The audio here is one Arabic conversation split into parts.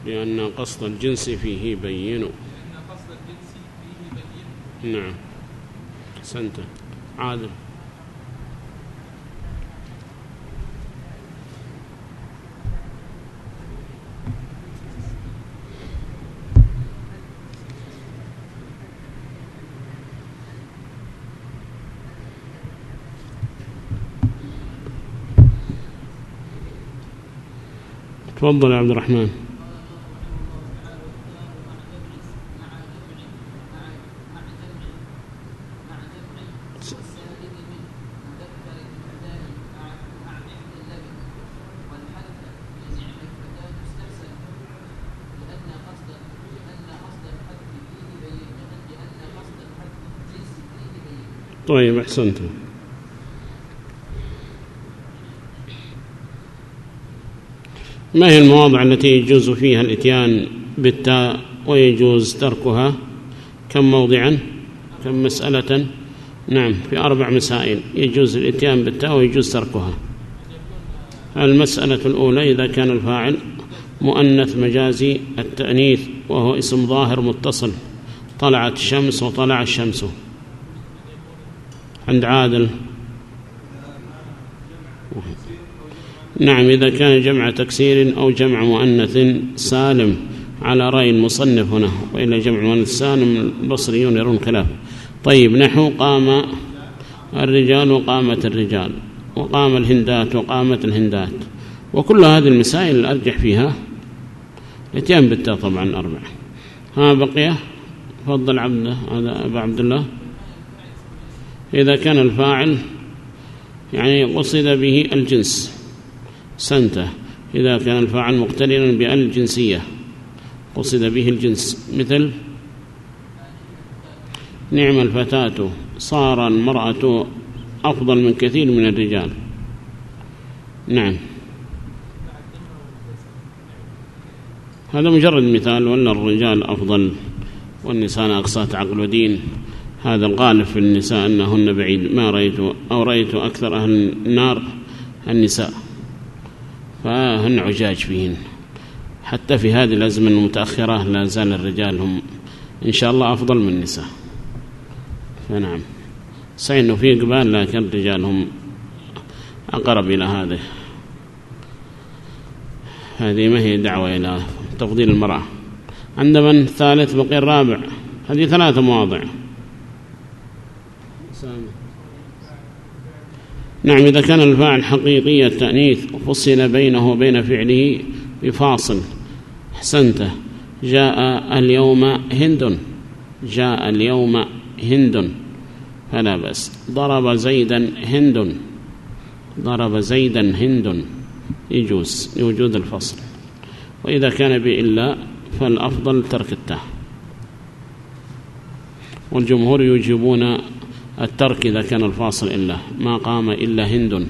لأن قصد الجنس فيه بين. نعم أحسنت. عادل. تفضل يا عبد الرحمن. طيب أحسنت. ما هي المواضع التي يجوز فيها الإتيان بالتاء ويجوز تركها؟ كم موضعا؟ كم مسألة؟ نعم في 4 مسائل يجوز الإتيان بالتاء ويجوز تركها. المسألة الأولى إذا كان الفاعل مؤنث مجازي التأنيث وهو اسم ظاهر متصل، طلعت الشمس وطلع الشمس. عند عادل. نعم إذا كان جمع تكسير أو جمع مؤنث سالم على رأي المصنف هنا، وإلا جمع مؤنث سالم البصريون يرون خلاف. طيب نحو قام الرجال وقامت الرجال وقام الهندات وقامت الهندات، وكل هذه المسائل الأرجح فيها الاتيان بالتاء طبعا 4. ها بقي فضل هذا أبا عبد الله. إذا كان الفاعل يعني قصد به الجنس سنته، إذا كان الفاعل مقترنا بالجنسية قصد به الجنس، مثل نعم الفتاة، صار المرأة أفضل من كثير من الرجال. نعم هذا مجرد مثال، ولا الرجال أفضل والنساء أقساط عقل ودين. هذا الغالب في النساء أنهن بعيد، ما رأيت أكثر أهل النار النساء، فهن عجاج فيهن. حتى في هذه الأزمنة المتأخرة لا زال الرجال هم إن شاء الله أفضل من النساء. فنعم صحيح أنه في قبال، لكن الرجال هم أقرب إلى هذه ما هي دعوة إلى تفضيل المرأة. عندما الثالث بقي الرابع، هذه 3 مواضع. نعم إذا كان الفاعل حقيقي التأنيث وفصل بينه وبين فعله بفاصل. أحسنت. جاء اليوم هند، جاء اليوم هند فلا بأس. ضرب زيدا هند، ضرب زيدا هند، يجوز لوجود الفصل. وإذا كان بإلا فالأفضل ترك التاء، والجمهور يوجبون الترك إذا كان الفاصل إلا، ما قام إلا هند.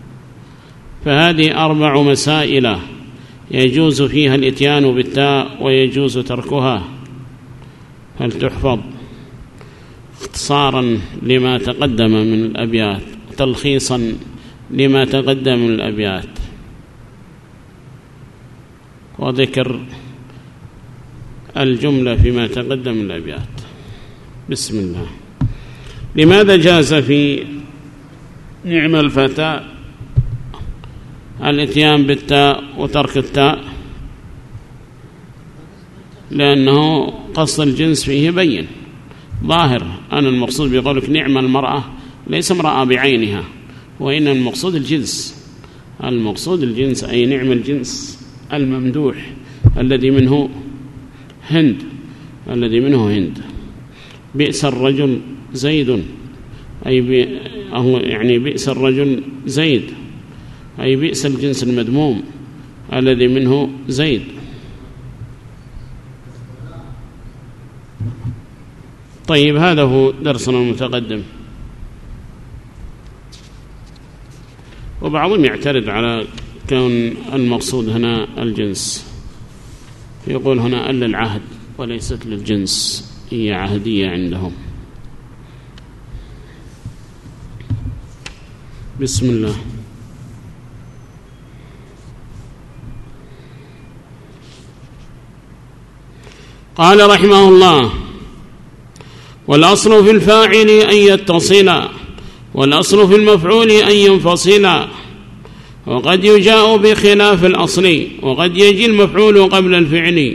فهذه 4 مسائل يجوز فيها الإتيان بالتاء ويجوز تركها، فلتحفظ اختصارا لما تقدم من الأبيات، تلخيصا لما تقدم من الأبيات، وذكر الجملة فيما تقدم من الأبيات. بسم الله. لماذا جاز في نعم الفتاة الاتيان بالتاء وترك التاء؟ لأنه قصد الجنس فيه بين ظاهر. أنا المقصود بقولك نعم المرأة ليس امرأة بعينها، وإن المقصود الجنس، المقصود الجنس أي نعم الجنس الممدوح الذي منه هند، الذي منه هند. بئس الرجل زيد، أي يعني بئس الرجل زيد، أي بئس الجنس المذموم الذي منه زيد. طيب هذا هو درسنا المتقدم. وبعضهم يعترض على كون المقصود هنا الجنس، يقول هنا للعهد وليست للجنس، هي عهدية عندهم. بسم الله. قال رحمه الله: والأصل في الفاعل أن يتصل، والأصل في المفعول أن ينفصل، وقد يجاء بخلاف الأصل، وقد يجي المفعول قبل الفعل.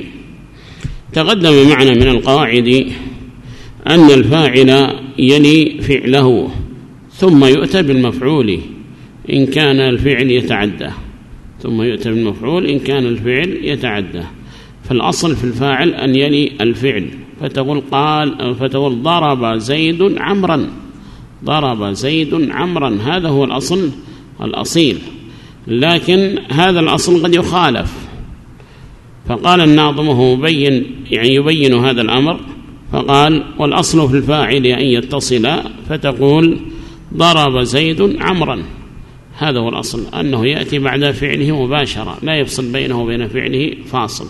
تقدم معنا من القواعد أن الفاعل يلي فعله ثم يؤتى بالمفعول إن كان الفعل يتعدى، ثم يؤتى بالمفعول إن كان الفعل يتعدى. فالأصل في الفاعل أن يلي الفعل، فتقول ضرب زيد عمرا، ضرب زيد عمرا، هذا هو الأصل الأصيل. لكن هذا الأصل قد يخالف، فقال الناظم هو يبين هذا الأمر، فقال: والأصل في الفاعل أن يتصل، فتقول ضرب زيد عمرا، هذا هو الأصل، أنه يأتي بعد فعله مباشرة، لا يفصل بينه وبين فعله فاصل.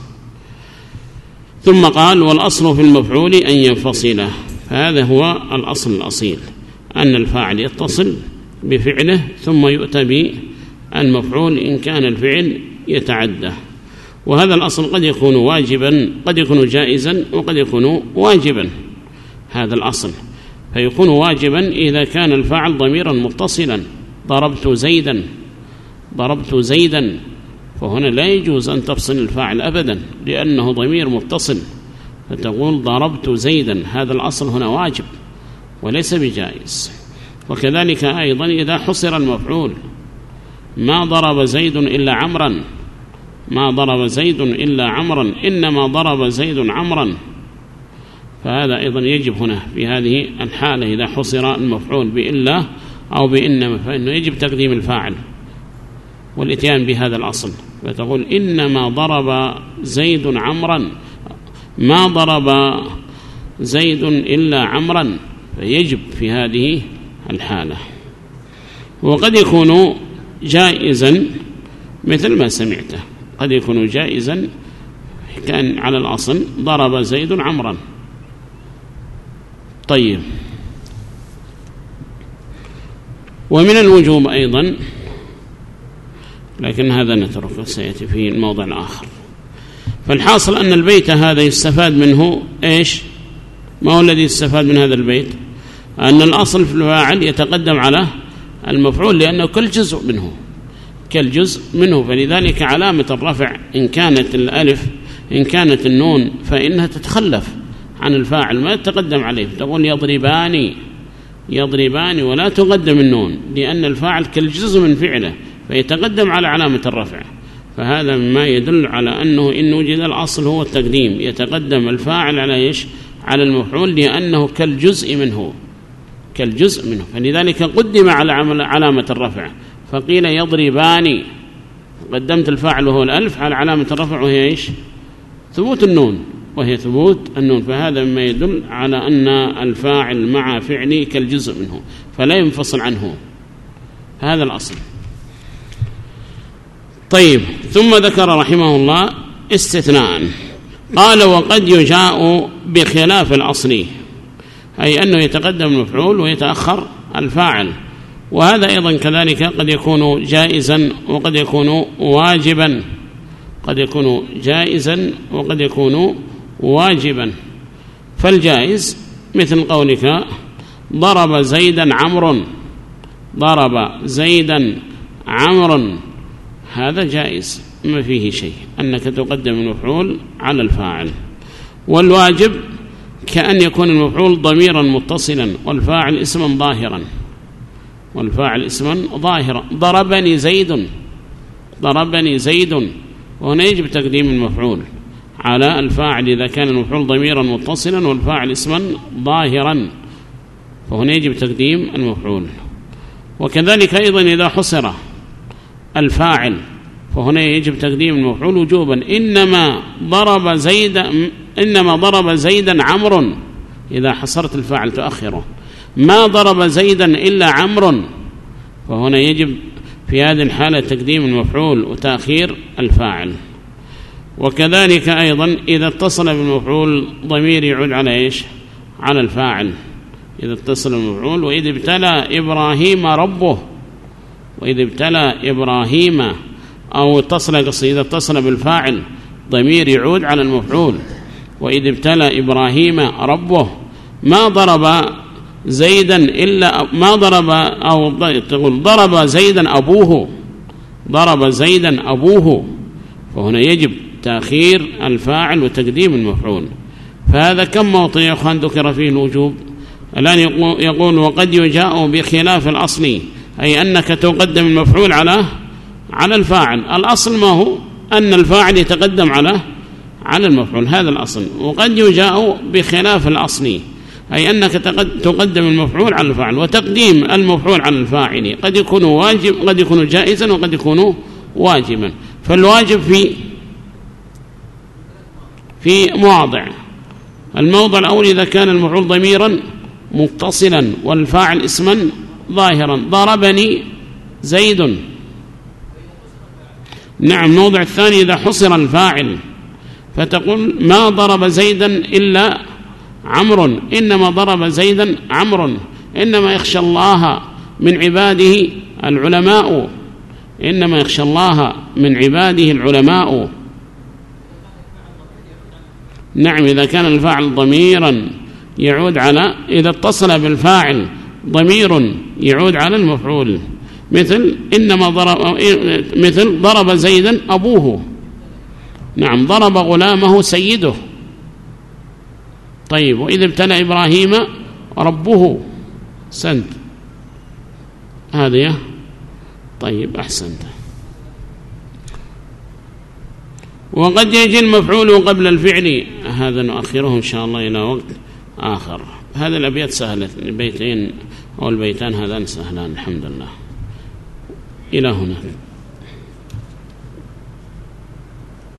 ثم قال: والأصل في المفعول أن ينفصل، فهذا هو الأصل الأصيل، أن الفاعل يتصل بفعله ثم يؤتى بالمفعول إن كان الفعل يتعدى. وهذا الأصل قد يكون واجبا، قد يكون جائزا، وقد يكون واجبا. هذا الأصل فيكون واجبا إذا كان الفاعل ضميرا متصلا، ضربت زيدا، ضربت زيدا، فهنا لا يجوز أن تفصل الفاعل أبدا لأنه ضمير متصل، فتقول ضربت زيدا، هذا الأصل هنا واجب وليس بجائز. وكذلك أيضا إذا حصر المفعول: ما ضرب زيد إلا عمرا، ما ضرب زيد إلا عمرا، إنما ضرب زيد عمرا، فهذا أيضا يجب هنا في هذه الحالة إذا حصر المفعول بإلا أو بإنما، فإنه يجب تقديم الفاعل والإتيان بهذا الأصل، فتقول: إنما ضرب زيد عمرا، ما ضرب زيد إلا عمرا، فيجب في هذه الحالة. وقد يكون جائزا مثل ما سمعته، قد يكون جائزا كان على الأصل ضرب زيد عمرا. طيب، ومن الوجوب أيضا، لكن هذا نتركه سيأتي في الموضع الآخر. فالحاصل أن البيت هذا يستفاد منه إيش؟ ما هو الذي يستفاد من هذا البيت؟ أن الأصل في الفاعل يتقدم على المفعول لأنه كل جزء منه، كالجزء منه، فلذلك علامة الرفع إن كانت الألف، إن كانت النون، فإنها تتخلف عن الفاعل ما تتقدم عليه، تقول يضربان، يضربان، ولا تقدم النون لأن الفاعل كالجزء من فعله فيتقدم على علامة الرفع. فهذا ما يدل على أنه إن وجد الأصل هو التقديم، يتقدم الفاعل على إيش؟ على المفعول، لأنه كالجزء منه، كالجزء منه، فلذلك قدم على علامة الرفع، فقيل يضربان، قدمت الفاعل وهو الألف على علامة الرفع وهي إيش؟ ثبوت النون، وهي ثبوت النون. فهذا ما يدل على أن الفاعل مع فعله كالجزء منه فلا ينفصل عنه، هذا الأصل. طيب، ثم ذكر رحمه الله استثناء، قال: وقد يجاء بخلاف الأصل، أي أنه يتقدم المفعول ويتأخر الفاعل، وهذا أيضا كذلك قد يكون جائزا وقد يكون واجبا، قد يكون جائزا وقد يكون واجبا. فالجائز مثل قولك: ضرب زيدا عمرو، ضرب زيدا عمرو، هذا جائز ما فيه شيء، أنك تقدم المفعول على الفاعل. والواجب كأن يكون المفعول ضميرا متصلا والفاعل اسما ظاهرا، والفاعل اسما ظاهرا، ضربني زيد، ضربني زيد، وهنا يجب تقديم المفعول على الفاعل إذا كان المفعول ضميرا متصلا والفاعل اسما ظاهرا، فهنا يجب تقديم المفعول. وكذلك أيضا إذا حصر الفاعل فهنا يجب تقديم المفعول وجوبا. إنما ضرب زيدا عمرو، إذا حصرت الفاعل تؤخره. ما ضرب زيدا إلا عمرو، فهنا يجب في هذه الحالة تقديم المفعول وتأخير الفاعل. وكذلك أيضا إذا اتصل بالمفعول ضمير يعود على إيش؟ على الفاعل. إذا اتصل المفعول: وإذ ابتلى إبراهيم ربه، وإذ ابتلى إبراهيم، أو اتصل إذا اتصل بالفاعل ضمير يعود على المفعول، وإذ ابتلى إبراهيم ربه ما ضرب زيدا إلا ما ضرب، أو تقول ضرب زيدا أبوه، ضرب زيدا أبوه، فهنا يجب تأخير الفاعل وتقديم المفعول. فهذا كم موطن يا أخوان ذكر فيه الوجوب؟ الآن يقول وقد يجاء بخلاف الأصل، أي أنك تقدم المفعول على الفاعل. الأصل ما هو؟ أن الفاعل يتقدم على المفعول، هذا الأصل. وقد يجاء بخلاف الأصل، أي أنك تقدم المفعول على الفاعل، وتقديم المفعول على الفاعل قد يكون واجب، قد يكون جائزا، وقد يكون واجبا. فالواجب في مواضع. الموضع الأول إذا كان المفعول ضميرا متصلا والفاعل اسما ظاهرا، ضربني زيد. نعم. الموضع الثاني إذا حصر الفاعل فتقول ما ضرب زيدا إلا عمرو، إنما ضرب زيدا عمرو، إنما يخشى الله من عباده العلماء، إنما يخشى الله من عباده العلماء. نعم. إذا كان الفاعل ضميرا يعود على، إذا اتصل بالفاعل ضمير يعود على المفعول، مثل ضرب زيدا أبوه. نعم. ضرب غلامه سيده. طيب. وإذ ابتلى إبراهيم ربه. سنت هذه. طيب أحسنت. وقد يجي المفعول قبل الفعل، هذا نؤخره إن شاء الله إلى وقت آخر. هذه الأبيات سهلة، البيتين أو البيتان هذان سهلان الحمد لله. إلى هنا.